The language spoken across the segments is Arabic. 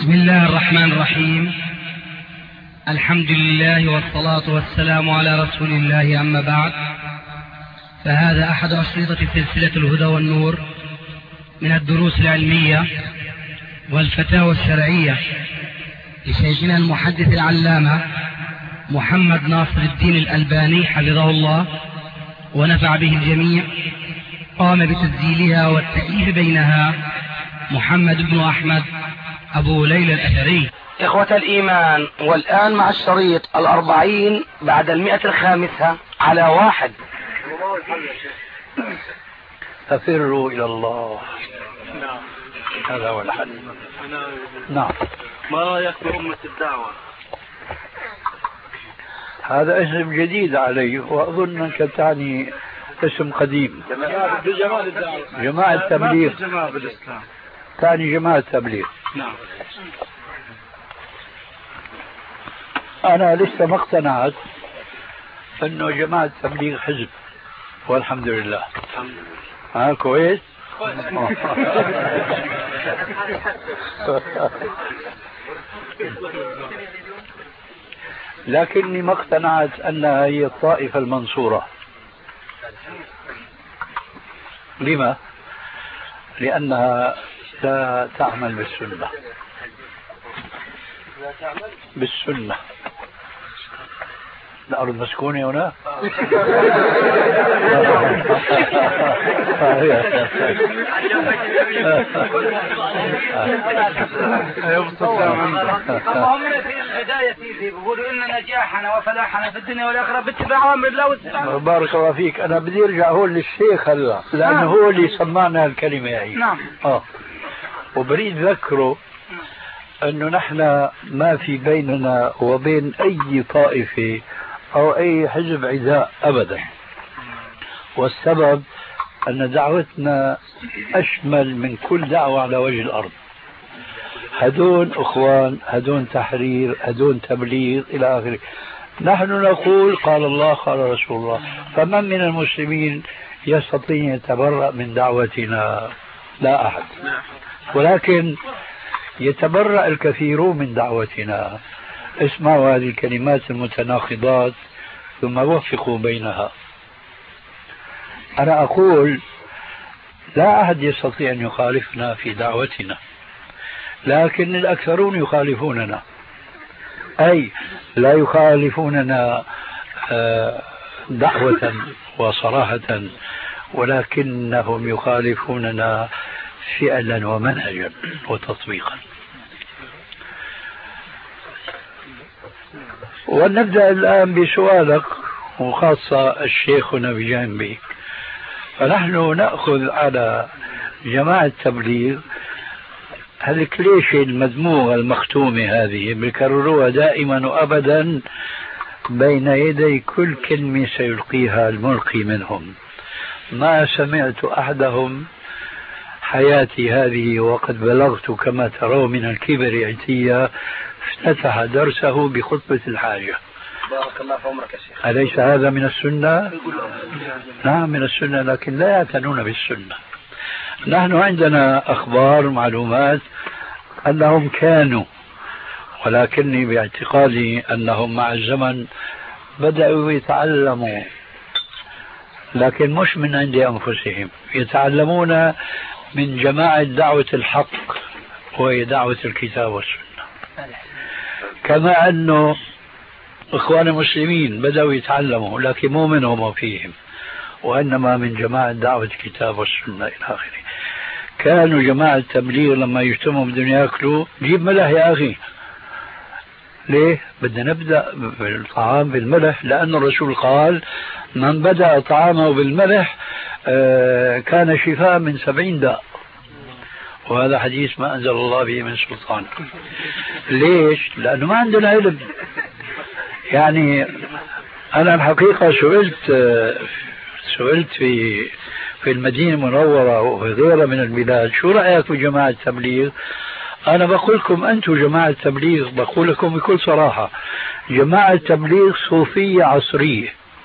بسم الله الرحمن الرحيم. الحمد لله والصلاة والسلام على رسول الله، أما بعد، فهذا أحد أشرطة سلسلة الهدى والنور من الدروس العلمية والفتاوى الشرعية لشيخنا المحدث العلامة محمد ناصر الدين الألباني حفظه الله ونفع به الجميع. قام بتسجيلها والتأليف بينها محمد بن أحمد أبو ليلى الأثري. إخوة الإيمان، والآن مع الشريط 40 بعد 105 على 1. ففروا إلى الله. هذا هو الحل. نعم. ما رأيك بأمة الدعوة؟ هذا اسم جديد علي، وأظن أنك تعني اسم قديم. جماعة الدعوة، جماعة التبليغ. جماعة بالإسلام تعني جماعة التبليغ. نعم. أنا لسه ما اقتنعت أنه جماعة التبليغ حزب، والحمد لله. كويس. لكني ما اقتنعت أنها هي الطائفة المنصورة. لما؟ لأنها لا تعمل بالسنة. بالسنة. الأرض مسكونة هنا. هم في البداية بيقولوا إن نجاحنا وفلاحنا في الدنيا والآخرة باتباع أمر الله والسلام. بارك الله فيك. أنا بدي أرجع هون للشيخ هلا، لأنه هو اللي سمعنا الكلمة هي. نعم. وبريد ذكره أنه نحن ما في بيننا وبين أي طائفة أو أي حزب عداء أبدا، والسبب أن دعوتنا أشمل من كل دعوة على وجه الأرض. هدون أخوان، هدون تحرير، هدون تبليغ إلى آخره. نحن نقول قال الله قال رسول الله، فمن من المسلمين يستطيع يتبرأ من دعوتنا؟ لا أحد. ولكن يتبرأ الكثيرون من دعوتنا. اسمعوا هذه الكلمات المتناقضات ثم وفقوا بينها. أنا أقول لا أحد يستطيع أن يخالفنا في دعوتنا، لكن الأكثرون يخالفوننا، أي لا يخالفوننا دعوة وصراحة، ولكنهم يخالفوننا فعلا ومنهجا وتطبيقا. ونبدأ الآن بسؤالك، وخاصة الشيخنا بجانبي. فنحن نأخذ على جماعة التبليغ هالكليشة المدموغة المختومة هذه بيكرروها دائما وأبدا بين يدي كل كلمة سيلقيها الملقي منهم. ما سمعت أحدهم حياتي هذه وقد بلغت كما ترون من الكبر عتية افتتح درسه بخطبة الحاجة. بارك الله في عمرك يا شيخ. أليس هذا من السنة؟ نعم من السنة، لكن لا يعتنون بالسنة. نحن عندنا أخبار معلومات أنهم كانوا، ولكني باعتقادي أنهم مع الزمن بدأوا يتعلموا، لكن مش من عند أنفسهم، يتعلمون من جماعة دعوة الحق وهي دعوة الكتاب والسنة. كما أنه إخوان المسلمين بدأوا يتعلموا، لكن مو منهم وفيهم، وإنما من جماعة دعوة الكتاب والسنة إلى آخره. كانوا جماعة التبليغ لما يجتمعوا بدهم يأكلوا، جيب ملح يا أخي. ليه؟ بدنا نبدأ بالطعام بالملح، لأن الرسول قال من بدأ طعامه بالملح كان شفاء من 70 داء، وهذا حديث ما أنزل الله به من سلطان. ليش؟ لأنه ما عندنا علم. يعني أنا الحقيقة سئلت في المدينة المنورة وفي غيرها من البلاد، شو رأيك في جماعة التبليغ؟ أنا بقول لكم أنتم جماعة التبليغ، بقول لكم بكل صراحة، جماعة التبليغ صوفية عصرية.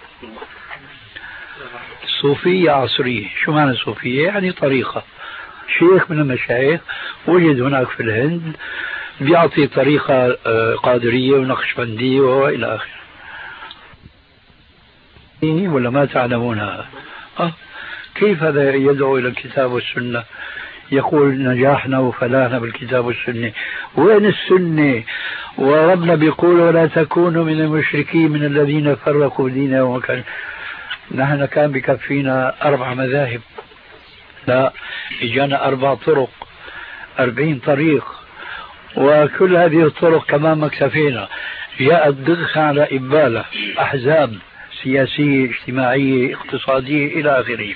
صوفية عصرية. شو معنى صوفية؟ يعني طريقة. شيخ من المشايخ وجد هناك في الهند بيعطي طريقة قادرية ونقشبندية وإلى آخره. ولا ما تعلمونها؟ كيف هذا يدعو إلى الكتاب والسنة؟ يقول نجاحنا وفلاحنا بالكتاب والسنة. وين السنة؟ وربنا بيقول ولا تكونوا من المشركين من الذين فرقوا دينهم وكان. نحن كان بكفينا 4 مذاهب، لا إجانا 4 طرق، 40 طريق، وكل هذه الطرق كمان ما اكتفينا، جاءت ضغط على إبالة أحزاب سياسية اجتماعية اقتصادية إلى آخره.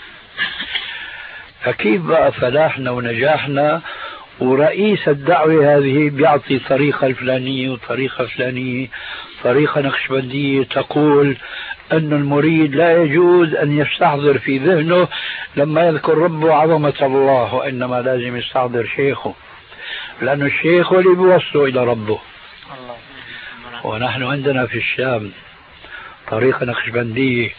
فكيف بقى فلاحنا ونجاحنا ورئيس الدعوة هذه بيعطي طريقة الفلانية وطريقة فلانية، طريقة نقشبندية تقول أن المريد لا يجوز أن يستحضر في ذهنه لما يذكر ربه عظمة الله، وإنما لازم يستحضر شيخه، لأن الشيخ هو اللي بيوصله إلى ربه. ونحن عندنا في الشام طريقة نقشبندية،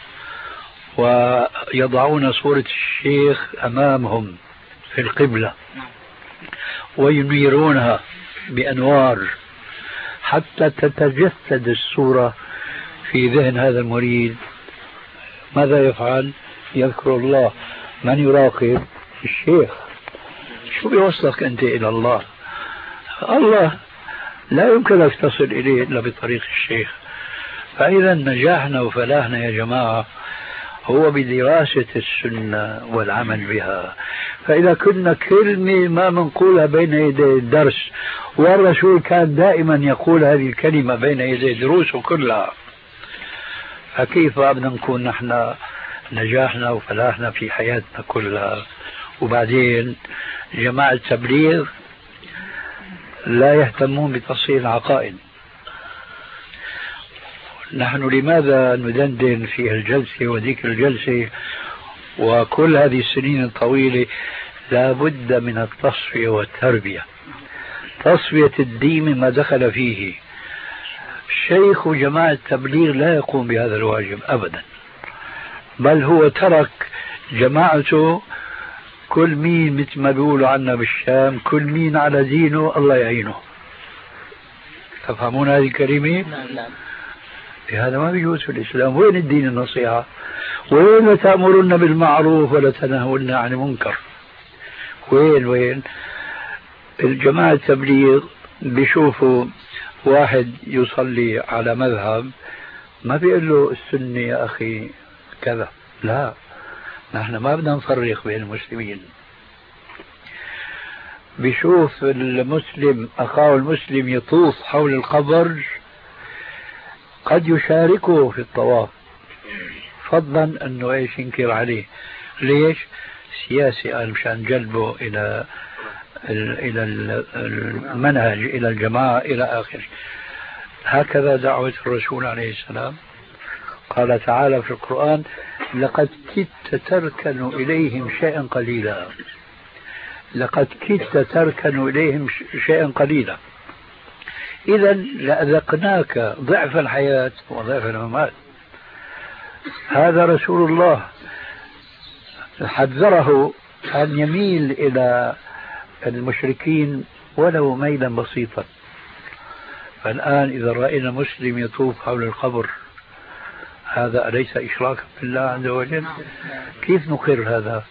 ويضعون صورة الشيخ أمامهم في القبلة وينيرونها بأنوار حتى تتجسد الصورة في ذهن هذا المريد. ماذا يفعل؟ يذكر الله. من يراقب؟ الشيخ. شو بيوصلك أنت إلى الله؟ الله لا يمكنك تصل إليه إلا بطريق الشيخ. فإذا نجاحنا وفلاحنا يا جماعة هو بدراسة السنة والعمل بها. فإذا كنا كلمة ما منقولها بين يدي الدرس، والرسول كان دائما يقول هذه الكلمة بين يدي دروسه كلها، فكيف بدنا نكون نحن نجاحنا وفلاحنا في حياتنا كلها؟ وبعدين جماعة التبليغ لا يهتمون بتصحيح العقائد. نحن لماذا ندندن في الجلسة وذيك الجلسة وكل هذه السنين الطويلة؟ لا بد من التصفية والتربية، تصفية الدين مما دخل فيه. شيخ جماعة التبليغ لا يقوم بهذا الواجب أبدا، بل هو ترك جماعته كل مين مثل ما بيقولوا عنا بالشام، كل مين على دينه الله يعينه. تفهمون هذه الكلمة؟ نعم. هذا ما بيجوز في الإسلام. وين الدين النصيحة؟ وين تأمرون بالمعروف ولا تنهون عن المنكر؟ وين الجماعة التبليغ بيشوفوا واحد يصلي على مذهب ما بيقول له السنة يا أخي كذا، لا، نحن ما بدنا نفرق بين المسلمين. بيشوف المسلم أخاه المسلم يطوف حول القبر قد يشاركه في الطواف، فضلا أنه إيش ينكر عليه. ليش؟ سياسي، قال مشان جلبه إلى المنهج، إلى الجماعة، إلى آخره. هكذا دعوة الرسول عليه السلام. قال تعالى في القرآن لقد كدت تركن إليهم شيئا قليلا، لقد كدت تركن إليهم شيئا قليلا. إذا لأذقناك ضعف الحياة وضعف الممات. هذا رسول الله حذره أن يميل إلى المشركين ولو ميلا بسيطا. فالآن إذا رأينا مسلم يطوف حول القبر، هذا أليس إشراكا بالله عز وجل؟ كيف نقر هذا؟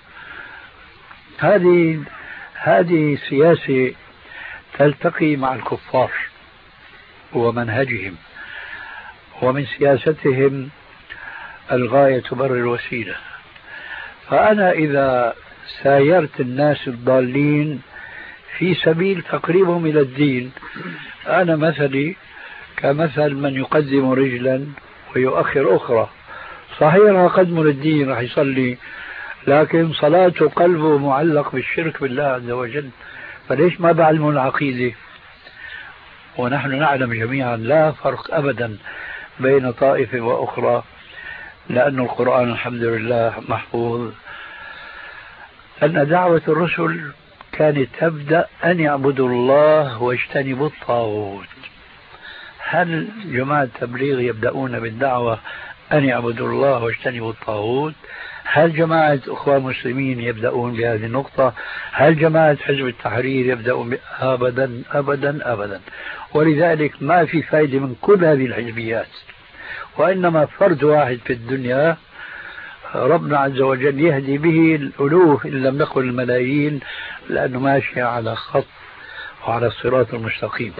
هذه سياسة تلتقي مع الكفار ومنهجهم، ومن سياستهم الغاية تبرر الوسيلة. فأنا إذا سايرت الناس الضالين في سبيل تقريبهم إلى الدين، أنا مثلي كمثل من يقدم رجلا ويؤخر أخرى. صحيح قدم للدين راح يصلي، لكن صلاته قلبه معلق بالشرك بالله عز وجل، فليش ما بعلموا العقيدة؟ ونحن نعلم جميعا لا فرق أبدا بين طائفة وأخرى، لأن القرآن الحمد لله محفوظ. أن دعوة الرسل كانت تبدأ أن يعبدوا الله واجتنبوا الطاغوت. هل جماعة التبليغ يبدأون بالدعوة أن يعبدوا الله واجتنبوا الطاغوت؟ هل جماعة أخوان مسلمين يبدأون بهذه النقطة؟ هل جماعة حزب التحرير يبدأون أبدا أبدا أبدا. ولذلك ما في فائدة من كل هذه الحزبيات، وإنما فرد واحد في الدنيا ربنا عز وجل يهدي به الألوف إن لم نقل الملايين، لأنه ماشي على خط وعلى الصراط المستقيم.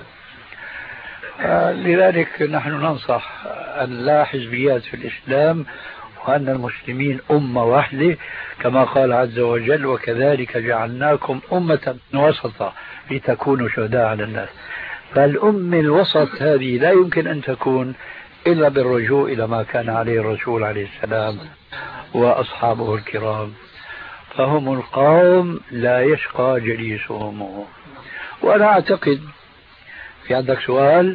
لذلك نحن ننصح أن لا حزبيات في الإسلام، وأن المسلمين أمة واحدة كما قال عز وجل: وكذلك جعلناكم أمة وسطا لتكونوا شهداء على الناس. فالأمة الوسط هذه لا يمكن أن تكون إلا بالرجوع إلى ما كان عليه الرسول عليه السلام وأصحابه الكرام، فهم القوم لا يشقى جليسهم. وأنا أعتقد في عندك سؤال؟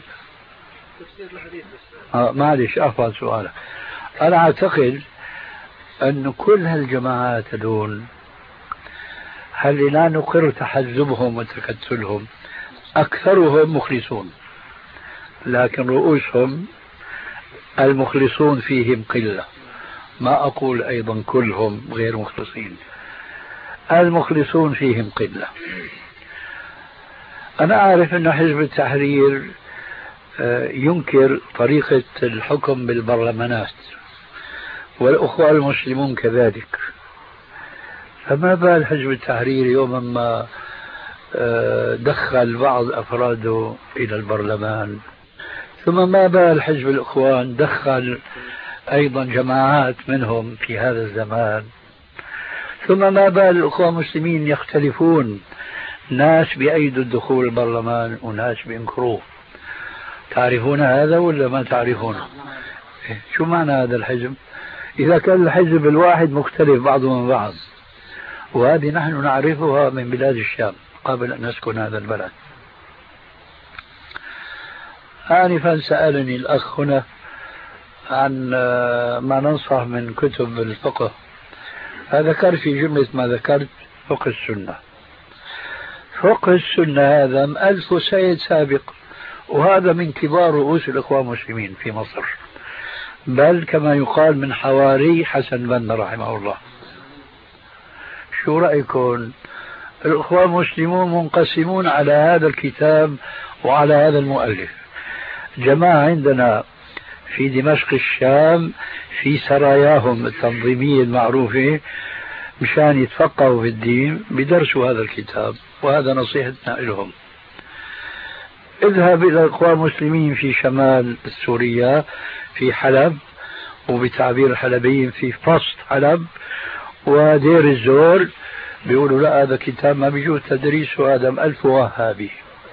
معلش أفضل سؤالك. أنا أعتقد أن كل هالجماعات هذول هل لا نقر تحزبهم وتكتلهم، أكثرهم مخلصون، لكن رؤوسهم المخلصون فيهم قلة. ما أقول أيضا كلهم غير مخلصين، المخلصون فيهم قلة. أنا أعرف أن حزب التحرير ينكر طريقة الحكم بالبرلمانات، والأخوة المسلمون كذلك. فما بال حزب التحرير يوما ما دخل بعض أفراده إلى البرلمان، ثم ما بال حزب الإخوان دخل أيضا جماعات منهم في هذا الزمان، ثم ما بال الأخوة المسلمين يختلفون، ناس بأيدوا الدخول البرلمان وناس بينكروه. تعرفون هذا ولا ما تعرفونه؟ شو معنى هذا الحزب؟ إذا كان الحزب الواحد مختلف بعضه من بعض، وهذه نحن نعرفها من بلاد الشام قبل أن نسكن هذا البلد. آنفا سألني الأخ هنا عن ما ننصح من كتب الفقه، فذكر في جملة ما ذكرت فقه السنة. فقه السنة هذا مؤلفه سيد سابق، وهذا من كبار رؤوس الإخوان المسلمين في مصر، بل كما يقال من حواري حسن بن رحمه الله. شو رأيكم؟ الإخوان المسلمون منقسمون على هذا الكتاب وعلى هذا المؤلف. جماعة عندنا في دمشق الشام في سراياهم التنظيمية المعروفة مشان يتفقهوا في الدين بدرسوا هذا الكتاب، وهذا نصيحتنا لهم. اذهب إلى الإخوان المسلمين في شمال سوريا في حلب، وبتعبير الحلبيين في فسط حلب ودير الزور، بيقولوا لا هذا كتاب ما بيجوز تدريسه، هذا مؤلف وهابي.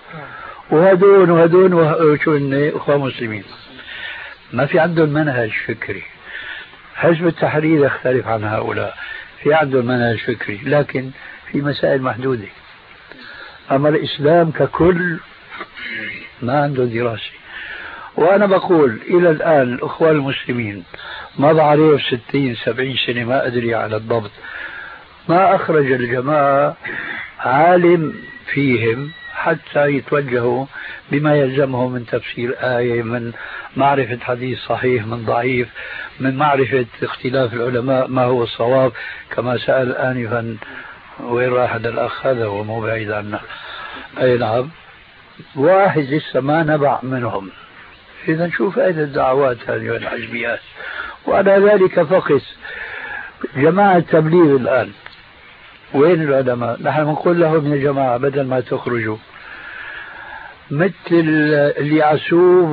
وهدون شو إني إخوان مسلمين ما في عندهم منهج فكري. حزب التحرير يختلف عن هؤلاء، في عندهم منهج فكري لكن في مسائل محدودة. أما الإسلام ككل ما عنده دراسة. وأنا بقول إلى الآن الأخوان المسلمين مضى عليه 60-70 سنة ما أدري على الضبط، ما أخرج الجماعة عالم فيهم حتى يتوجهوا بما يلزمهم من تفسير آية، من معرفة حديث صحيح من ضعيف، من معرفة اختلاف العلماء ما هو الصواب، كما سأل آنفا وين راح هذا الأخ هذا ومو بعيد عنا. أي نعم، واحد لسه ما نبع منهم. إذا شو فائدة الدعوات هذه الحزبيات؟ وعلى ذلك فقس جماعة التبليغ الآن وين العلماء؟ نحن نقول لهم يا جماعة بدل ما تخرجوا مثل اليعسوب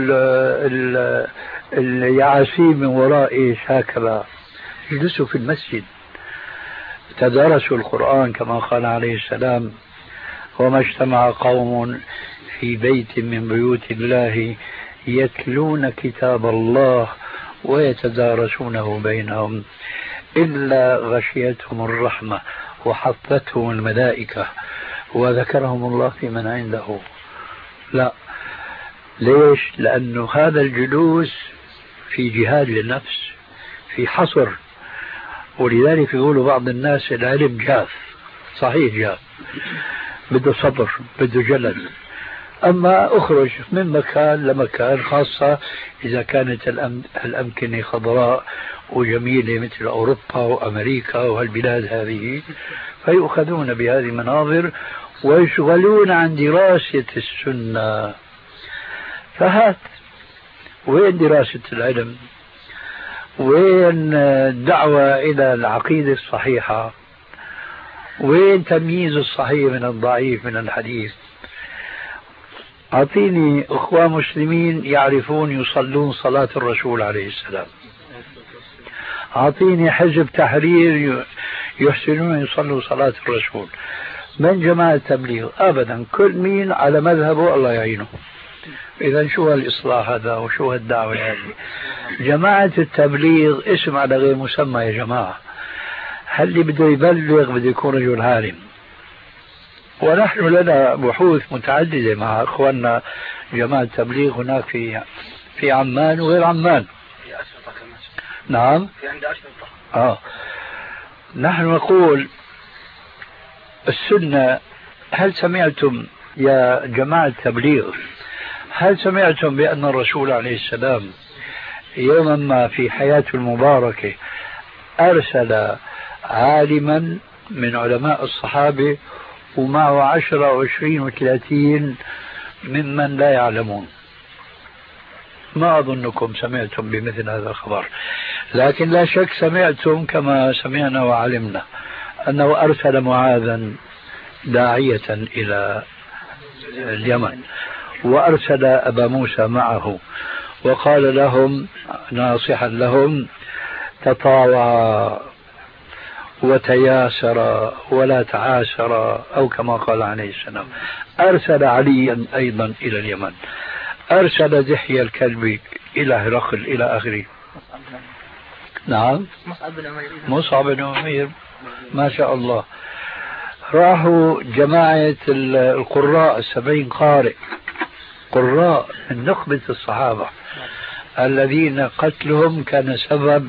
واليعاسيب من وراء إيش هكذا، اجلسوا في المسجد تدارسوا القرآن كما قال عليه السلام: وما اجتمع قوم في بيت من بيوت الله يتلون كتاب الله ويتدارسونه بينهم إلا غشيتهم الرحمة وحفتهم الملائكة وذكرهم الله في من عنده. لا، ليش؟ لأنه هذا الجلوس في جهاد للنفس، في حصر. ولذلك يقولوا بعض الناس العلم جاف، صحيح جاف، بده صبر، بده جلد. أما أخرج من مكان لمكان، خاصة إذا كانت الأمكنة خضراء وجميلة مثل أوروبا وأمريكا وهالبلاد هذه، فيؤخذون بهذه المناظر ويشغلون عن دراسة السنة. فهات وين دراسة العلم؟ وين الدعوة إلى العقيدة الصحيحة؟ وين تمييز الصحيح من الضعيف من الحديث؟ أعطيني أخوة مسلمين يعرفون يصلون صلاة الرسول عليه السلام، أعطيني حزب تحرير يحسنون يصلوا صلاة الرسول. من جماعة التبليغ أبدا، كل مين على مذهبه الله يعينه. إذا شو هالإصلاح هذا وشو هالدعوة هذه؟ جماعة التبليغ اسم على غير مسمى يا جماعة. هل اللي بده يبلغ بده يكون رجل عالم، ونحن لنا بحوث متعددة مع أخواننا جماعة التبليغ هناك في عمان وغير عمان. نعم في عندي أشرطة. نحن نقول السنة. هل سمعتم يا جماعة التبليغ، هل سمعتم بأن الرسول عليه السلام يوما ما في حياته المباركة أرسل عالما من علماء الصحابة ومعه 10 و20 و30 ممن لا يعلمون؟ ما أظنكم سمعتم بمثل هذا الخبر، لكن لا شك سمعتم كما سمعنا وعلمنا أنه أرسل معاذا داعية إلى اليمن، وأرسل أبا موسى معه وقال لهم ناصحا لهم: تطاوعا وتياسرا ولا تعاسرا، أو كما قال عليه السلام. أرسل عليا أيضا إلى اليمن، أرسل دحية الكلب إلى هرقل إلى آخره. نعم مصعب بن عمير ما شاء الله. راحوا جماعة القراء 70 قارئ، قراء من نخبة الصحابة الذين قتلهم كان سبب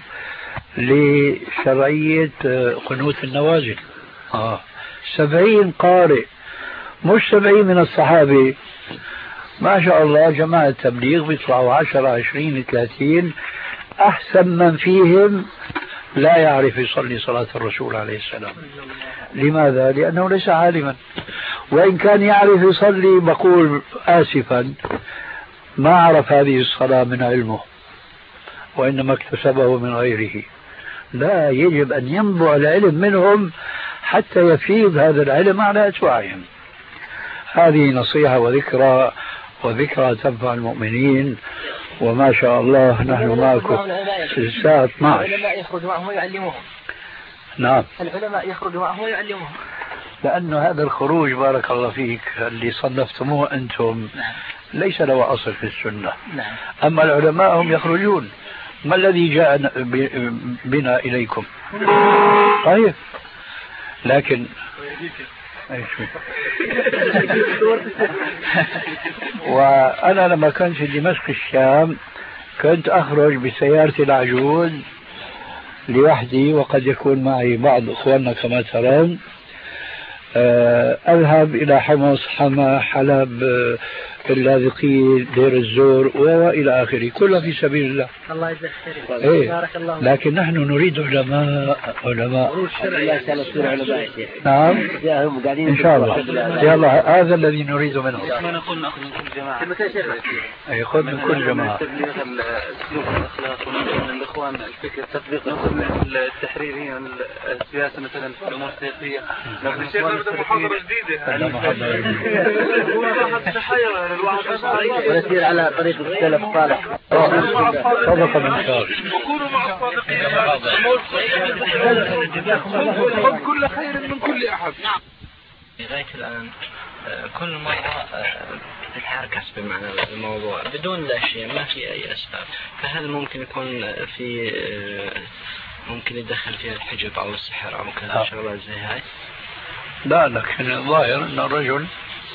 لشرعية قنوت النوازل. 70 قارئ، مش 70 من الصحابة. ما شاء الله جماعة التبليغ بيطلعوا 10 20 30 أحسن من فيهم لا يعرف يصلي صلاة الرسول عليه السلام. لماذا؟ لأنه ليس عالما، وإن كان يعرف يصلي بقول آسفا ما عرف هذه الصلاة من علمه، وإنما اكتسبه من غيره. لا، يجب أن ينبع العلم منهم حتى يفيض هذا العلم على أتباعهم. هذه نصيحة وذكرى تنفع المؤمنين. وما شاء الله نحن معكم في الساعة 12. العلماء يخرج معهم ويعلمهم. نعم، العلماء يخرج معهم ويعلمهم، لأنه هذا الخروج بارك الله فيك اللي صنفتموه أنتم ليس له أصل في السنة. أما العلماء هم يخرجون. ما الذي جاء بنا إليكم؟ طيب، لكن وأنا لما كنت في دمشق الشام كنت أخرج بسيارتي العجوز لوحدي، وقد يكون معي بعض أخواننا كما ترون. أذهب إلى حمص، حما، حلب، اللاذقية، دير الزور وإلى آخره، كلها في سبيل الله. الله يجزاك خير. بارك الله. لكن نحن نريد علماء. نعم إن شاء الله. يلا هذا الذي نريد منه. ما نقول نأخذ من كل جماعة. خذ من كل جماعة. تبليغ السلوك والأخلاق، ونقول من الإخوان الفكر تطبيق من التحريرية السياسة مثلا في الأمور السياسية. الشيخ بدأ محاضرة جديدة. ونسير على طريق السلف الصالح. صدق من شاء. وكونوا مع الصادقين. خذ كل خير من كل أحد. لغاية الآن كل مرة تتعركس بمعنى الموضوع بدون لا شيء، ما في أي أسباب. فهل ممكن يكون في ممكن يدخل فيها الحجب أو السحر أو كذا شغلات زي هاي؟ لا، لكن الظاهر أن الرجل،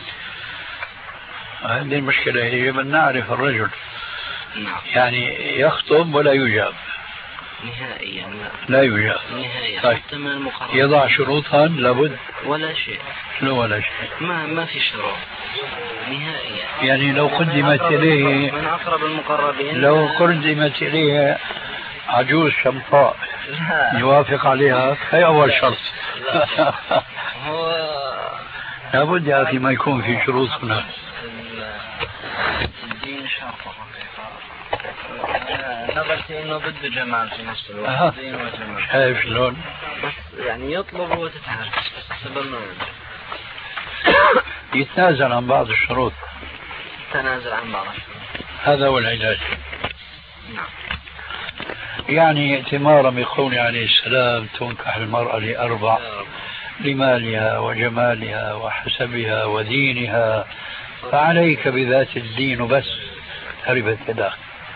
هذه المشكلة، يجب أن نعرف الرجل. يعني يخطب ولا يجاب، نهائيا لا يوجد نهائيا. طيب. حتى من المقربين يضع شروطا لابد ولا شيء. لا ولا شيء. ما في شروط نهائيا. يعني لو قدمت إليه من أقرب المقربين، لو قدمت إليه عجوز شمطاء يوافق عليها، هي أول شرط. هو لابد يا أخي ما يكون في شروط هناك. الدين شرط نظرت انه بده جمال في نفس الوقت. دين وجمال. شايف شلون؟ بس يعني يطلب وتتعرف سبب يتنازل عن بعض الشروط. تنازل عن بعض الشروط. هذا هو العلاج. نعم. يعني ائتمارا بقوله عليه السلام تنكح المرأة لأربع: لمالها وجمالها وحسبها ودينها، فعليك بذات الدين بس هربت يداك.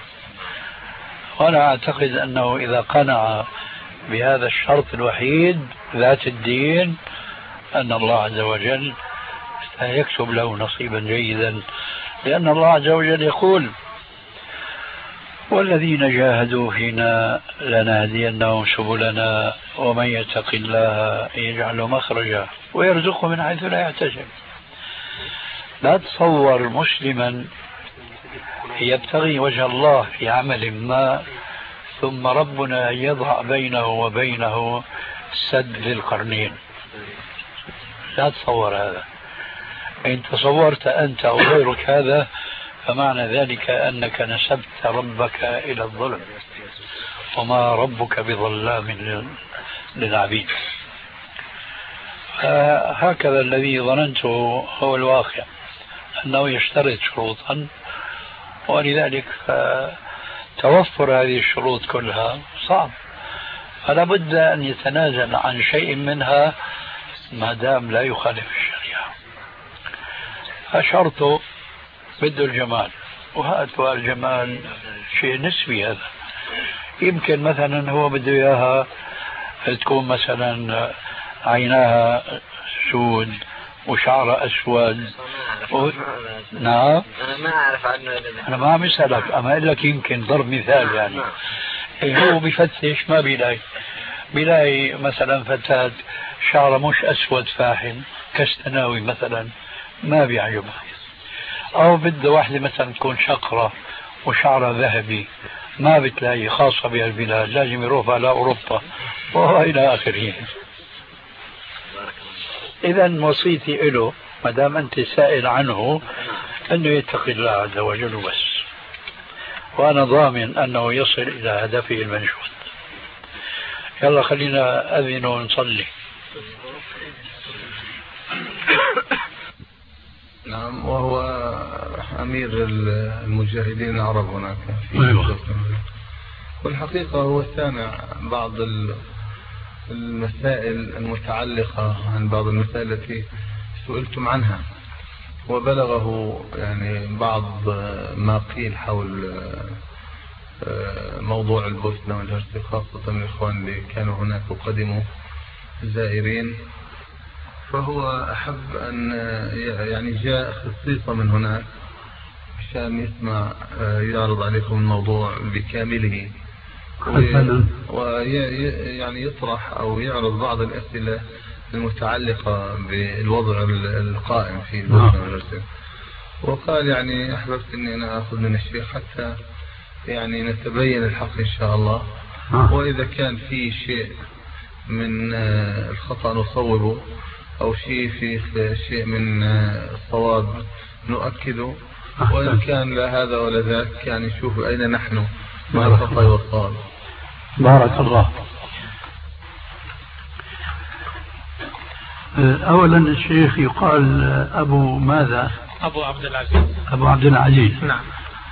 وأنا أعتقد أنه إذا قنع بهذا الشرط الوحيد ذات الدين أن الله عز وجل سيكتب له نصيبا جيدا، لأن الله عز وجل يقول: والذين جاهدوا فينا لنهدينهم سبلنا ومن يتق الله يجعل مخرجا ويرزقه من حيث لا يحتسب. لا تصور مسلما يبتغي وجه الله في عمل ما ثم ربنا يضع بينه وبينه سد للقرنين. لا تصور هذا. إن تصورت أنت أو غيرك هذا فمعنى ذلك أنك نسبت ربك إلى الظلم، وما ربك بظلام للعبيد. هكذا الذي ظننته هو الواقع، أنه يشترط شروطا، ولذلك توفر هذه الشروط كلها صعب، فلا بد أن يتنازل عن شيء منها ما دام لا يخالف الشريعة. فشرطه بده الجمال، وهذا الجمال شيء نسبي. هذا يمكن مثلا هو بده إياها تكون مثلا عيناها سود وشعرها أسود نعم. أنا ما أعرف عنه. أنا ما عم أسألك، أما أقول لك يمكن ضرب مثال يعني. هو بفتش ما بيلاقي مثلا فتاة شعرها مش أسود فاحم كاستناوي مثلا، ما بيعجبها. أو بده واحدة مثلا تكون شقرة وشعرها ذهبي، ما بتلاقي، خاصة بهالبلاد لازم يروح على أوروبا وإلى آخره. إذا وصيتي له ما دام أنت سائل عنه أنه يتقي الله عز وجل بس، وأنا ضامن أنه يصل إلى هدفه المنشود. يلا خلينا أذن ونصلي. نعم. وهو أمير المجاهدين العرب هناك في أيوة. والحقيقة هو سامع بعض المسائل المتعلقة عن بعض المسائل التي سئلتم عنها، وبلغه يعني بعض ما قيل حول موضوع البوسنة والهرسك، خاصة من الإخوان اللي كانوا هناك وقدموا زائرين. فهو أحب أن يعني جاء خصيصة من هناك عشان يسمع يعرض عليكم الموضوع بكامله، ويعني يطرح أو يعرض بعض الأسئلة المتعلقة بالوضع القائم في البوسنة والهرسك. وقال يعني أحببت أني أنا أخذ من الشيخ حتى يعني نتبين الحق إن شاء الله، وإذا كان في شيء من الخطأ نصوبه، أو في شيء من الصواب نؤكده، وإن كان لا هذا ولا ذاك يعني نشوف أين نحن مع الخطأ والصواب. بارك الله. أولا الشيخ يقال أبو ماذا؟ أبو عبد العزيز. أبو عبد العزيز. نعم.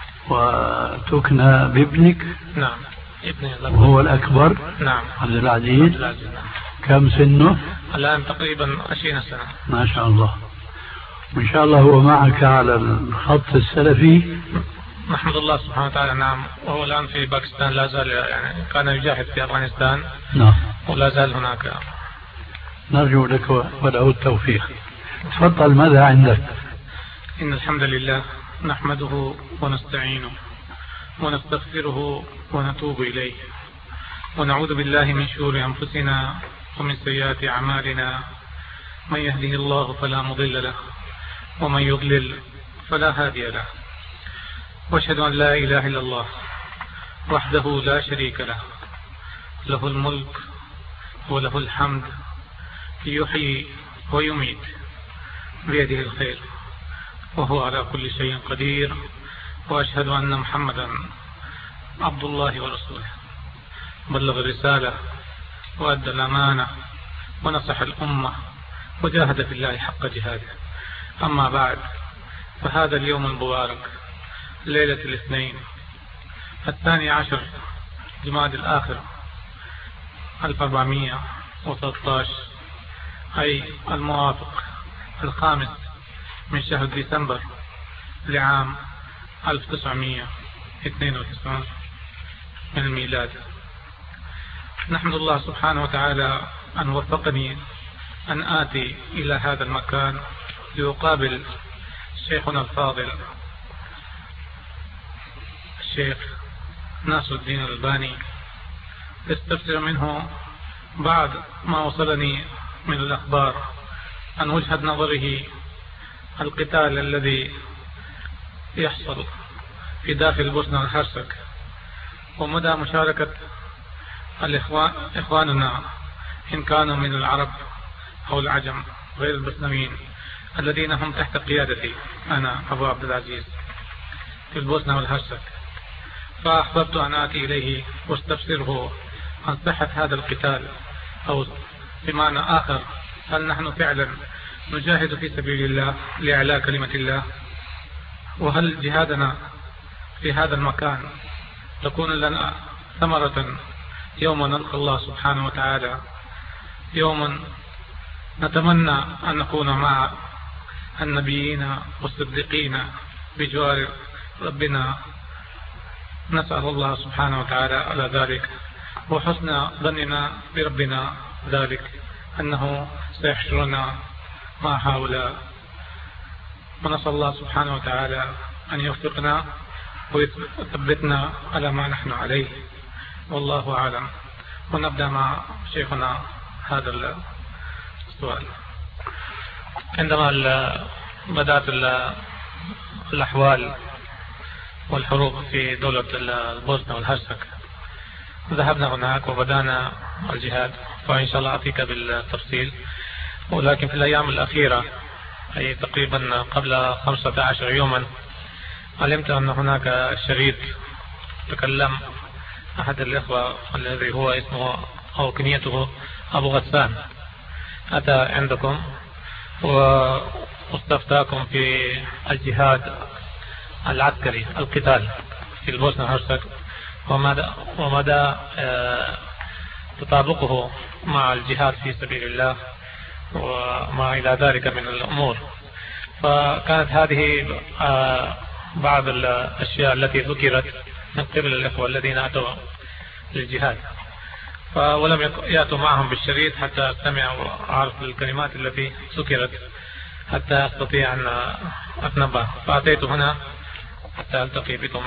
وتكنى بابنك؟ نعم ابني. وهو الأكبر؟ نعم عبد العزيز. نعم. كم سنه؟ الآن تقريبا 20 سنة. ما شاء الله. وإن شاء الله هو معك على الخط السلفي. نحمد الله سبحانه وتعالى. نعم. وهو الآن في باكستان، لا زال يعني كان يجاهد في أفغانستان. نعم. ولا زال هناك. نرجو لك وله التوفيق. تفضل، ماذا عندك؟ إن الحمد لله نحمده ونستعينه ونستغفره ونتوب إليه، ونعوذ بالله من شرور أنفسنا ومن سيئات أعمالنا، من يهده الله فلا مضل له ومن يضلل فلا هادي له، وأشهد أن لا إله إلا الله وحده لا شريك له، له الملك وله الحمد، يحيي ويميت، بيده الخير وهو على كل شيء قدير. وأشهد أن محمدا عبد الله ورسوله، بلغ الرسالة وأدى الأمانة ونصح الأمة وجاهد في الله حق جهاده. أما بعد، فهذا اليوم المبارك ليلة الاثنين 12 جمادى الآخر 1413، أي الموافق 5 من شهر ديسمبر لعام 1992 من الميلاد. نحمد الله سبحانه وتعالى أن وفقني أن آتي إلى هذا المكان لأقابل شيخنا الفاضل الشيخ ناصر الدين الألباني، استفسر منه بعد ما وصلني من الأخبار عن وجهة نظره القتال الذي يحصل في داخل البوسنة والهرسك، ومدى مشاركة إخواننا إن كانوا من العرب أو العجم غير البوسنويين الذين هم تحت قيادتي أنا أبو عبد العزيز في البوسنة والهرسك. فأحببت أن آتي إليه واستفسره عن صحة هذا القتال، أو بمعنى آخر هل نحن فعلا نجاهد في سبيل الله لإعلاء كلمة الله، وهل جهادنا في هذا المكان تكون لنا ثمرة يوم نلقى الله سبحانه وتعالى، يوم نتمنى أن نكون مع النبيين والصديقين بجوار ربنا. نسأل الله سبحانه وتعالى على ذلك، وحسن ظننا بربنا ذلك أنه سيحشرنا مع هؤلاء. ونسأل الله سبحانه وتعالى أن يوفقنا ويثبتنا على ما نحن عليه، والله أعلم. ونبدأ مع شيخنا هذا السؤال. عندما بدأت الأحوال والحروب في دولة البوسنة والهرسك ذهبنا هناك وبدأنا الجهاد، فإن شاء الله أعطيك بالتفصيل. ولكن في الأيام الأخيرة، أي تقريبا قبل 15 يوما، علمت أن هناك شريط تكلم أحد الإخوة الذي هو اسمه أو كنيته أبو غسان، أتى عندكم واستفتاكم في الجهاد العسكري، القتال في البوسنة والهرسك، ومدى تطابقه مع الجهاد في سبيل الله وما إلى ذلك من الأمور. فكانت هذه بعض الأشياء التي ذكرت من قبل الإخوة الذين أتوا للجهاد، ولم يأتوا معهم بالشريط حتى أستمع وأعرف الكلمات التي ذكرت حتى أستطيع أن أتنبه. فأتيت هنا حتى ألتقي بكم.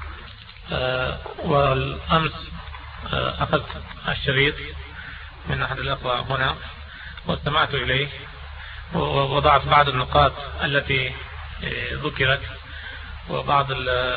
والأمس أخذت الشريط من أحد الأخوة هنا واستمعت إليه، ووضعت بعض النقاط التي ذكرت وبعض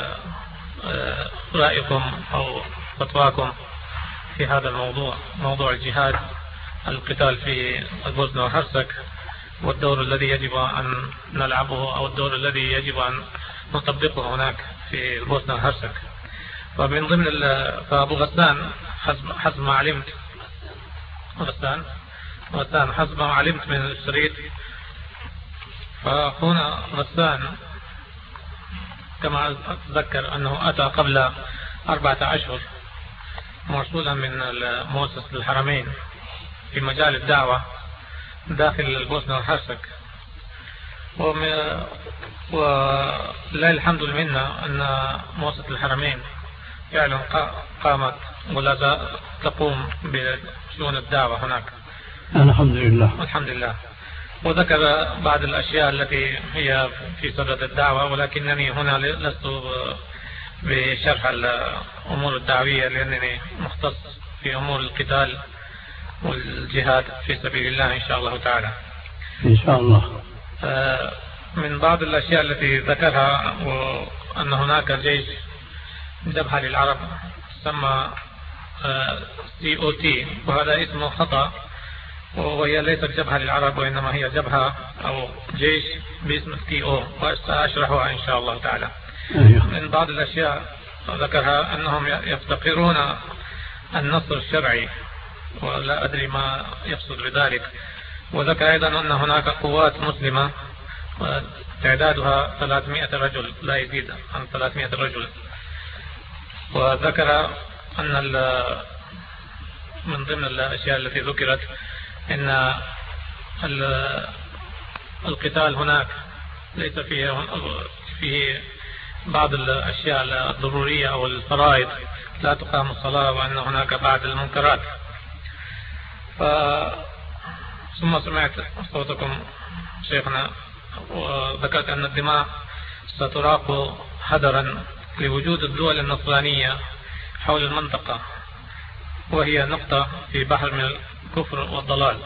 رأيكم أو فتواكم في هذا الموضوع، موضوع الجهاد، القتال في البوسنة والهرسك، والدور الذي يجب أن نلعبه أو الدور الذي يجب أن نطبقه هناك في البوسنة والهرسك. ومن ضمن فأبو غسان حسب ما علمت حسب ما علمت من الشريط، فهنا غسان كما أتذكر أنه أتى قبل 4 أشهر مرسولا من مؤسسة الحرمين في مجال الدعوة داخل البوسنة والهرسك. ولله الحمد لله أن مؤسسة الحرمين فعلا قامت ولا تقوم بشؤون الدعوة هناك، الحمد لله. الحمد لله. وذكر بعض الأشياء التي هي في صدد الدعوة، ولكنني هنا لست بشرح الأمور الدعوية لأنني مختص في أمور القتال والجهاد في سبيل الله إن شاء الله تعالى. إن شاء الله. من بعض الأشياء التي ذكرها وأن هناك جيش جبهة للعرب سمى COT، وهذا اسمه خطأ، وهي ليست جبهة للعرب وإنما هي جبهة أو جيش باسم TO، وسأشرحها إن شاء الله تعالى. من بعض الأشياء ذكرها أنهم يفتقرون النصر الشرعي، ولا أدري ما يقصد بذلك. وذكر أيضا أن هناك قوات مسلمة تعدادها 300 رجل، لا يزيد عن 300 رجل. وذكر أن من ضمن الأشياء التي ذكرت أن القتال هناك ليس فيه بعض الأشياء الضرورية أو الفرائض، لا تقام الصلاة، وأن هناك بعض المنكرات. ثم سمعت صوتكم شيخنا وذكرت أن الدماء ستراق هدرا لوجود الدول النصرانية حول المنطقة، وهي نقطة في بحر من الكفر والضلال.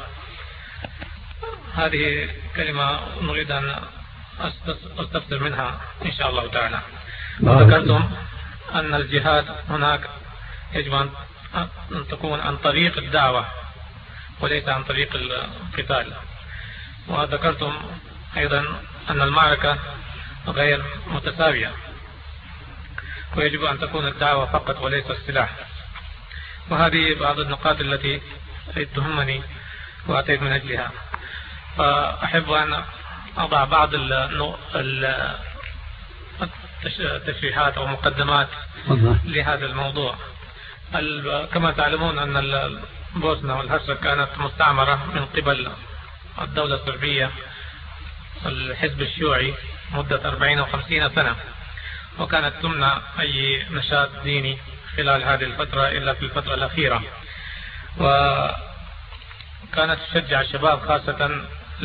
هذه كلمة نريد أن أستفسر منها إن شاء الله تعالى. وذكرتم أن الجهاد هناك يجب أن تكون عن طريق الدعوة وليس عن طريق القتال. وذكرتم أيضا أن المعركة غير متساوية، ويجب أن تكون الدعوة فقط وليس السلاح. وهذه بعض النقاط التي تهمني وأتيت من أجلها. فأحب أن أضع بعض التشريحات أو مقدمات لهذا الموضوع. كما تعلمون أن البوسنة والهرسك كانت مستعمرة من قبل الدولة الصربية، الحزب الشيوعي، مدة 40 و50 سنة، وكانت تمنع أي نشاط ديني خلال هذه الفترة إلا في الفترة الأخيرة. وكانت تشجع الشباب خاصة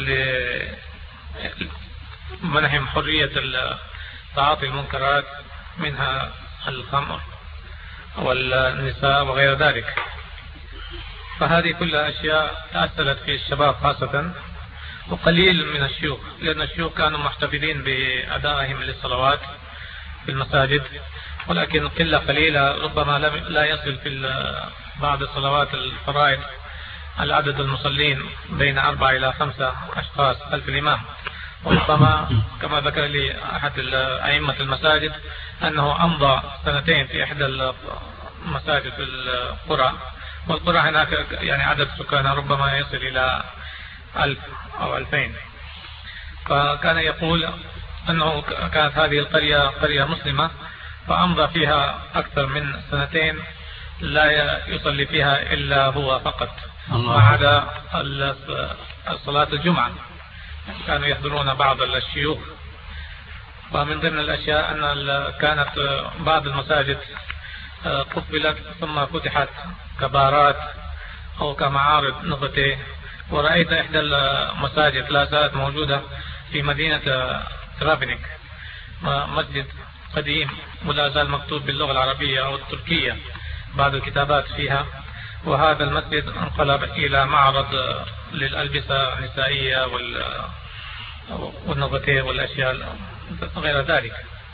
لمنحهم حرية تعاطي المنكرات، منها الخمر والنساء وغير ذلك. فهذه كلها أشياء تأثرت في الشباب خاصة، وقليل من الشيوخ، لأن الشيوخ كانوا محتفلين بأدائهم للصلوات في المساجد، ولكن قلة قليلة، ربما لا يصل في بعض الصلوات الفرائض العدد المصلين بين 4 إلى 5 أشخاص خلف الإمام. وربما كما ذكر لي أحد أئمة المساجد أنه أمضى 2 في إحدى المساجد في القرى، والقرى هناك يعني عدد سكانها ربما يصل إلى 1000 أو 2000. فكان يقول أنه كانت هذه القرية قرية مسلمة، فأمضى فيها أكثر من 2 لا يصلي فيها إلا هو فقط، ما عدا صلاة الجمعة كانوا يحضرون بعض الشيوخ. ومن ضمن الأشياء أن كانت بعض المساجد قفلت ثم فتحت كبارات أو كمعارض نقطة. ورأيت إحدى المساجد لا زالت موجودة في مدينة ترافنيك، مسجد قديم ولا زال مكتوب باللغة العربية أو التركية بعض الكتابات فيها. وهذا المسجد انقلب إلى معرض للألبسة النسائية والنباتية والأشياء غير ذلك.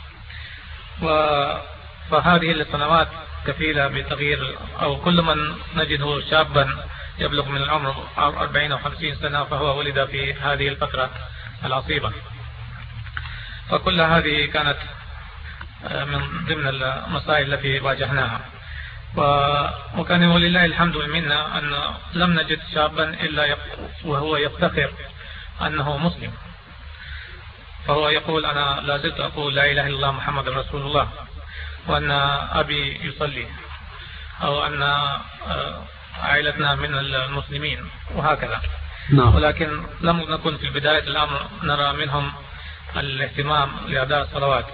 فهذه السنوات كفيلة بتغيير، أو كل من نجده شابا يبلغ من العمر 40 أو 50 سنة فهو ولد في هذه الفترة العصيبة. فكل هذه كانت من ضمن المسائل التي واجهناها. وكان ولله الحمد والمنة أن لم نجد شابا إلا وهو يفتخر أنه مسلم، فهو يقول أنا لا زلت أقول لا إله إلا الله محمد رسول الله، وأن أبي يصلي، أو أن عائلتنا من المسلمين، وهكذا. ولكن لم نكن في بداية الأمر نرى منهم الاهتمام لأداء الصلوات.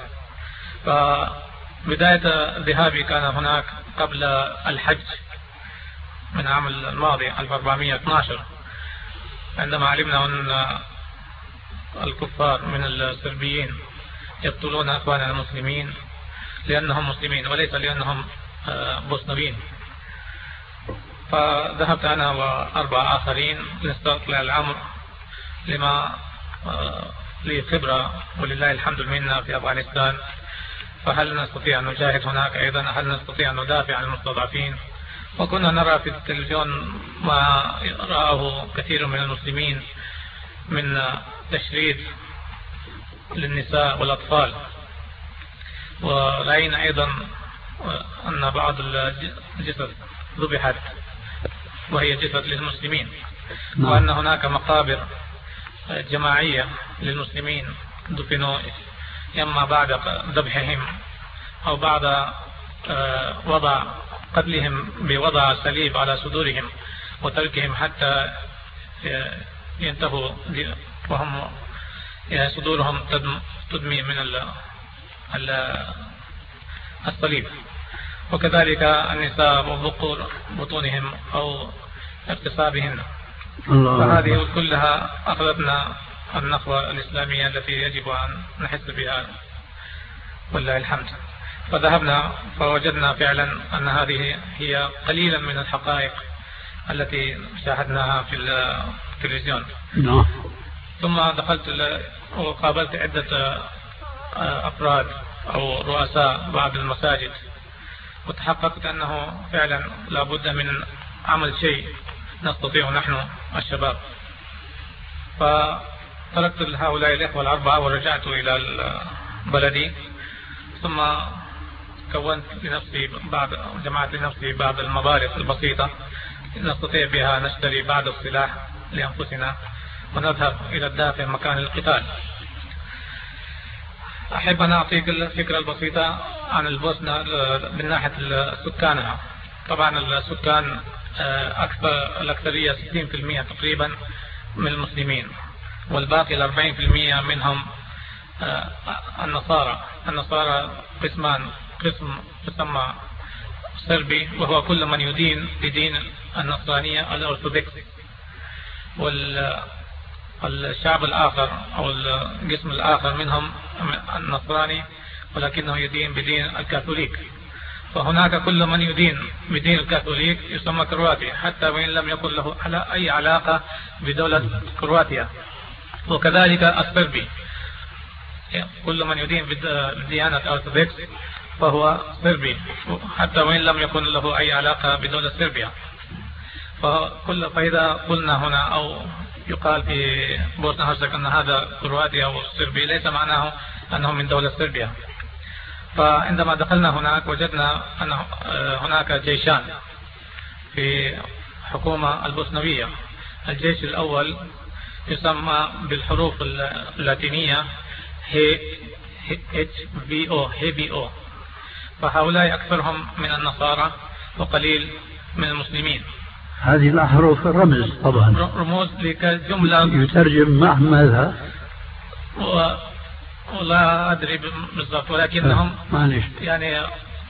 فبداية ذهابي كان هناك قبل الحج من العام الماضي 1412، عندما علمنا أن الكفار من الصربيين يقتلون أخواننا المسلمين لأنهم مسلمين وليس لأنهم بوسنويين. فذهبت أنا وأربع آخرين لاستطلاع الأمر لما لي خبرة ولله الحمد منا في أفغانستان، فهل نستطيع أن نجاهد هناك أيضا؟ هل نستطيع أن ندافع عن المستضعفين؟ وكنا نرى في التلفزيون ما رآه كثير من المسلمين من تشريد للنساء والأطفال، ورأينا أيضا أن بعض الجثث ذبحت وهي جثث للمسلمين، وأن هناك مقابر جماعية للمسلمين دفنوا إما بعد ذبحهم أو بعد وضع قتلهم بوضع صليب على صدورهم وتركهم حتى ينتهوا وهم صدورهم تدمي من الصليب. وكذلك النساء وبقور بطونهم أو اغتصابهن. فهذه كلها أخذتنا النخوة الإسلامية التي يجب أن نحس بها والله الحمد. فذهبنا فوجدنا فعلا أن هذه هي قليلا من الحقائق التي شاهدناها في التلفزيون. ثم دخلت وقابلت عدة أفراد أو رؤساء بعض المساجد، وتحققت أنه فعلا لابد من عمل شيء نستطيع نحن الشباب. فتركت هؤلاء الإخوة الأربعة ورجعت إلى بلدي، ثم كونت لنفسي جمعت لنفسي بعض المبالغ البسيطة نستطيع بها نشتري بعض السلاح لأنفسنا ونذهب إلى الدافع مكان القتال. أحب أن أعطيك الفكرة البسيطة عن البوسنة من ناحية سكانها. طبعا السكان الأكثرية 60% تقريبا من المسلمين، والباقي 40% منهم النصارى قسمان، قسم يسمى صربي وهو كل من يدين بدين النصرانية الأرثوذكس، والشعب الآخر أو القسم الآخر منهم النصراني ولكنه يدين بدين الكاثوليك. فهناك كل من يدين بدين الكاثوليك يسمى كرواتي حتى وإن لم يكن له أي علاقة بدولة كرواتيا. وكذلك الصربي كل من يدين بديانة الأرثوذكس فهو صربي حتى وإن لم يكن له أي علاقة بدولة صربيا. فإذا قلنا هنا أو يقال في بوسنة هرسك أن هذا كرواتيا أو صربي ليس معناه أنهم من دولة صربيا. فعندما دخلنا هناك وجدنا أن هناك جيشان في حكومة البوسنوية. الجيش الأول يسمى بالحروف اللاتينية HBO، فهؤلاء أكثرهم من النصارى وقليل من المسلمين. هذه الأحرف الرمز طبعا، رموز لجملة يترجم مع ماذا؟ ولا أدري بالضبط، ولكنهم يعني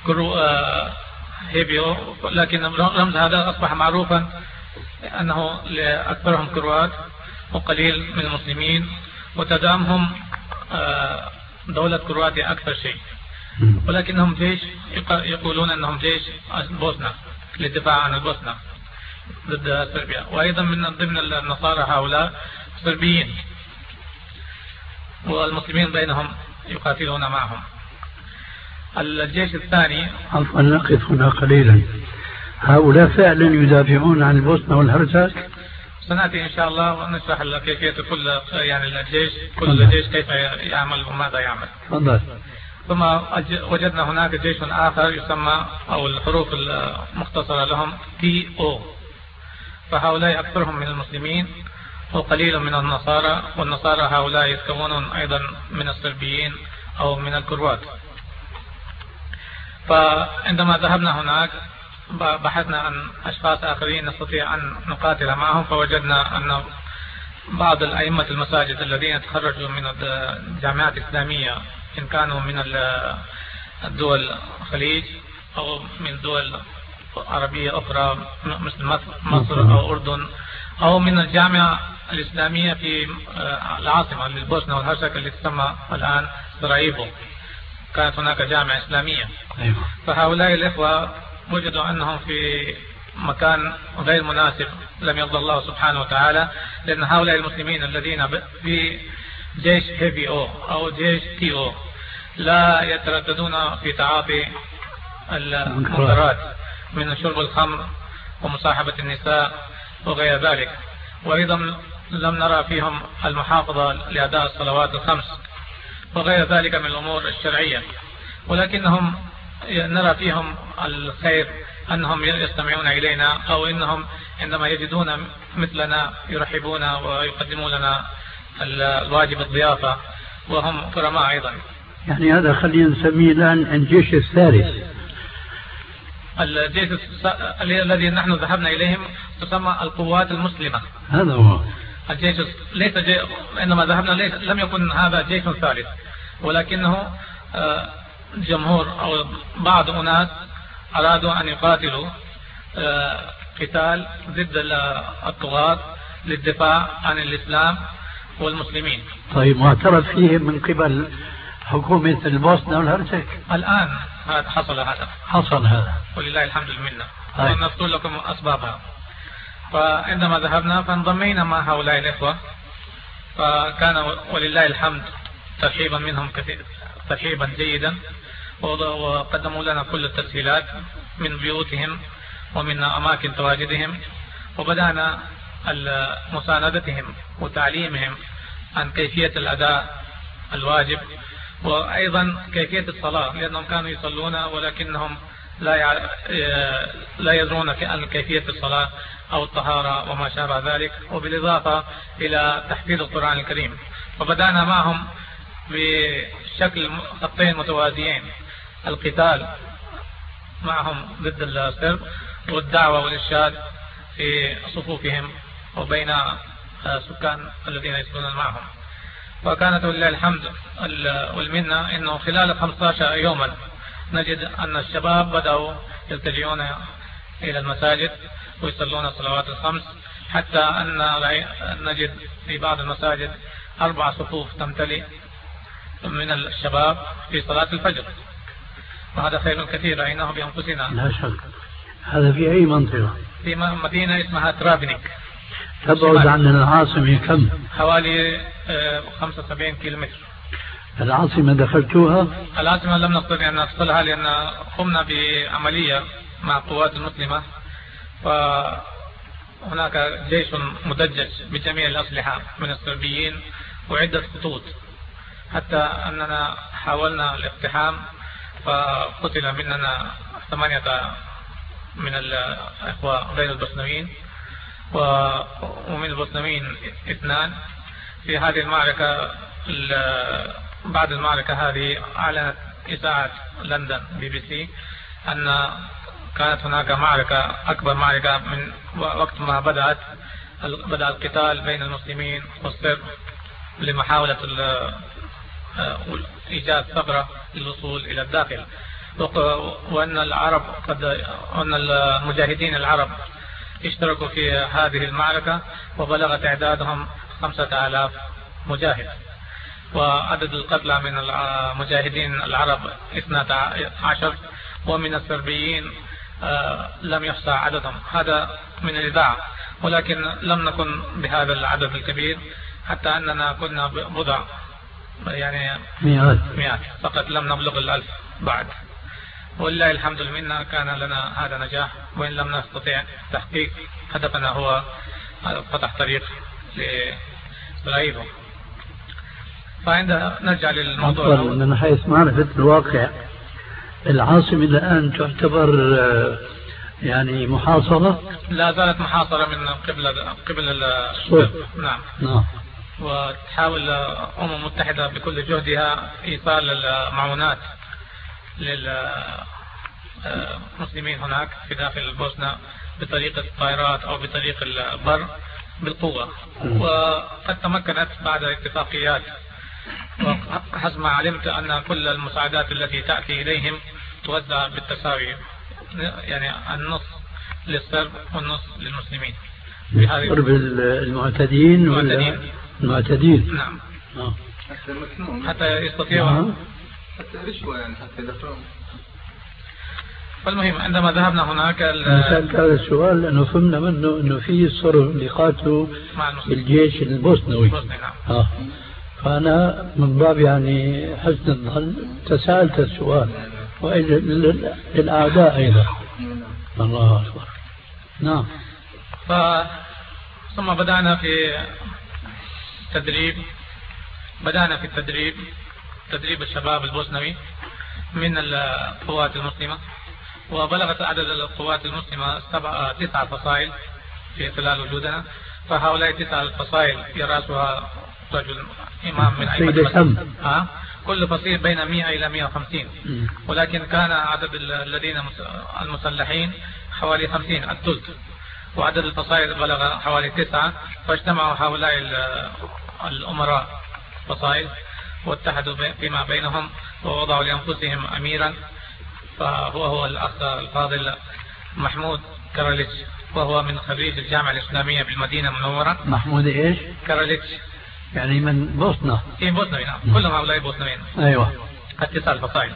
هيبيو، لكن رمز هذا أصبح معروفا أنه لأكثرهم كروات وقليل من المسلمين، وتدعمهم دولة كرواتيا أكثر شيء، ولكنهم جيش يقولون أنهم جيش بوسنة للدفاع عن البوسنة ضد صربيا. وأيضا من ضمن النصارى هؤلاء صربيين، والمسلمين بينهم يقاتلون معهم. الجيش الثاني عفوا نقف هنا قليلا. هؤلاء فعلا يدافعون عن البوسنة والهرسك؟ سنأتي إن شاء الله ونشرح لك كيفية كل الجيش، كل جيش كيف يعمل وماذا يعمل. تفضل. ثم وجدنا هناك جيش آخر يسمى أو الحروف المختصرة لهم PO، فهؤلاء أكثرهم من المسلمين وقليل من النصارى، والنصارى هؤلاء يتكونون أيضا من الصربيين أو من الكروات. فعندما ذهبنا هناك بحثنا عن أشخاص آخرين نستطيع أن نقاتل معهم، فوجدنا أن بعض الأئمة المساجد الذين تخرجوا من الجامعات الإسلامية إن كانوا من الدول الخليج أو من دول عربية أخرى مثل مصر أو أردن أو من الجامعة الإسلامية في العاصمة للبوسنة والهرسك اللي تسمى الآن سراييفو، كانت هناك جامعة إسلامية. فهؤلاء الإخوة وجدوا أنهم في مكان غير مناسب لم يرضى الله سبحانه وتعالى، لأن هؤلاء المسلمين الذين في جيش HBO أو جيش TO لا يترددون في تعاطي المنكرات من شرب الخمر ومصاحبة النساء وغير ذلك. وأيضا لم نرى فيهم المحافظة لأداء الصلوات الخمس وغير ذلك من الأمور الشرعية، ولكنهم نرى فيهم الخير أنهم يستمعون إلينا، أو أنهم عندما يجدون مثلنا يرحبون ويقدمون لنا الواجب الضيافة، وهم كرماء أيضا. يعني هذا خلينا نسميه الآن الجيش الثالث. الجيش الذي نحن ذهبنا إليهم تسمى القوات المسلمة. هذا هو الجيش، ليس عندما ذهبنا لم يكن هذا جيش ثالث، ولكنه جمهور أو بعض أناس أرادوا أن يقاتلوا قتال ضد الطغاة للدفاع عن الإسلام والمسلمين. طيب معترف فيهم من قبل حكومة البوسنة والهرسك؟ الآن حصل هذا ولله الحمد لله. ونذكر لكم أسبابها. فعندما ذهبنا فانضمينا مع هؤلاء الإخوة، فكان ولله الحمد ترحيبا منهم ترحيبا جيدا، وقدموا لنا كل التسهيلات من بيوتهم ومن أماكن تواجدهم، وبدأنا مساندتهم وتعليمهم عن كيفية الأداء الواجب، وأيضا كيفية الصلاة، لأنهم كانوا يصلون ولكنهم لا يدرون عن كيفية الصلاة أو الطهارة وما شابه ذلك، وبالإضافة إلى تحفيظ القرآن الكريم. فبدأنا معهم بشكل خطين متوازيين: القتال معهم ضد السرب، والدعوة والإرشاد في صفوفهم وبين سكان الذين يسكنون معهم. وكانت ولله الحمد والمنة أنه خلال 15 يوما نجد أن الشباب بدأوا يلتجئون إلى المساجد ويصلون الصلوات الخمس، حتى أن نجد في بعض المساجد 4 صفوف تمتلئ من الشباب في صلاة الفجر، وهذا خير كثير رأيناه بأنفسنا. لا شك. هذا في أي منطقة؟ في مدينة اسمها ترابنيك، تبعد عن العاصمة كم؟ حوالي 75 كيلومتر. العاصمة دخلتوها؟ العاصمة لم نستطيع أن ندخلها لأن قمنا بعملية مع القوات المسلمة، فهناك جيش مدجج بجميع الأسلحة من الصربيين وعدة خطوط، حتى أننا حاولنا الاقتحام فقتل مننا 8 من الإخوة غير البوسنويين، ومن البوسنويين 2. في هذه المعركة، بعد المعركة هذه أعلنت إذاعة لندن BBC أن كانت هناك معركة، أكبر معركة من وقت ما بدأ القتال بين المسلمين والصرب لمحاولة إيجاد ثغرة للوصول إلى الداخل، وأن أن المجاهدين العرب اشتركوا في هذه المعركة وبلغ تعدادهم 5000 مجاهد، وعدد القتلى من المجاهدين العرب 12، ومن الصربيين لم يحصى عددهم. هذا من الإذاعة، ولكن لم نكن بهذا العدد الكبير، حتى أننا كنا بضع يعني مئات فقط، لم نبلغ 1000 بعد. ولله الحمد لله كان لنا هذا نجاح، وإن لم نستطيع تحقيق هدفنا هو فتح طريق لسراييفو. فعند نرجع للموضوع من حيث معرفة الواقع، العاصمة الآن تعتبر يعني محاصرة؟ لا زالت محاصرة من قبل الصوت. نعم. وتحاول الأمم المتحدة بكل جهدها إيصال المعونات للمسلمين هناك في داخل البوسنة بطريقة الطائرات أو بطريق البر بالقوة، وقد تمكنت بعد اتفاقيات. وحسب ما علمت أن كل المساعدات التي تأتي إليهم توزع بالتساوي، يعني النص للصرب والنص للمسلمين. الصرب المعتدين. نعم. حتى يستطيعوا حتى رشوة، يعني حتى يدفعون. فالمهم عندما ذهبنا هناك سألت هذا السؤال لأنه فهمنا منه أنه في صرف اللي قاتلوا الجيش البوسنوي. نعم. فأنا من باب يعني حسن الظن تساءلت السؤال، للأعداء أيضا. الله أكبر. نعم. ثم بدأنا في تدريب الشباب البوسنوي من القوات المسلمة، وبلغت عدد القوات المسلمة 9 فصائل في خلال وجودنا. فهؤلاء 9 الفصائل يرأسها رجل إمام من أئمة كل فصيل بين 100 إلى 150، ولكن كان عدد الذين المسلحين حوالي 50 الثلث، وعدد الفصائل بلغ حوالي 9. فاجتمعوا هؤلاء الأمراء فصائل واتحدوا فيما بينهم ووضعوا لأنفسهم أميرا، فهو الأخ الفاضل محمود كاراليتش، وهو من خريج الجامعة الإسلامية بالمدينة المنورة. محمود إيش؟ كاراليتش، يعني من بوسنة. إيه بوسنوي، نعم. كلهم هؤلاء بوسنويين. أيوة. 9 الفصائل.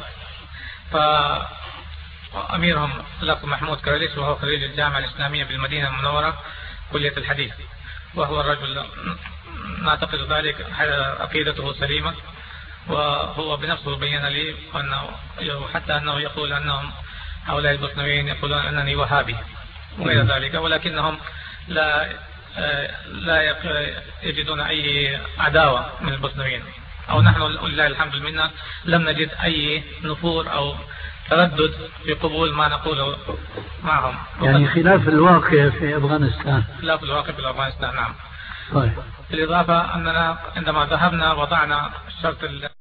فأميرهم الأخ محمود كاراليتش، وهو خريج الجامعة الإسلامية بالمدينة المنورة كلية الحديث، وهو الرجل نعتقد ذلك عقيدته سليمة، وهو بنفسه بين لي أنه حتى أنه يقول أنهم هؤلاء البوسنويين يقولون أنني وهابي وغير ذلك، ولكنهم لا يجدون أي عداوة من البوسنويين، أو نحن لله الحمد لله لم نجد أي نفور أو تردد في قبول ما نقوله معهم. يعني خلاف الواقع في أفغانستان. خلاف الواقع في أفغانستان، نعم. طيب. بالإضافة أننا عندما ذهبنا وضعنا الشرط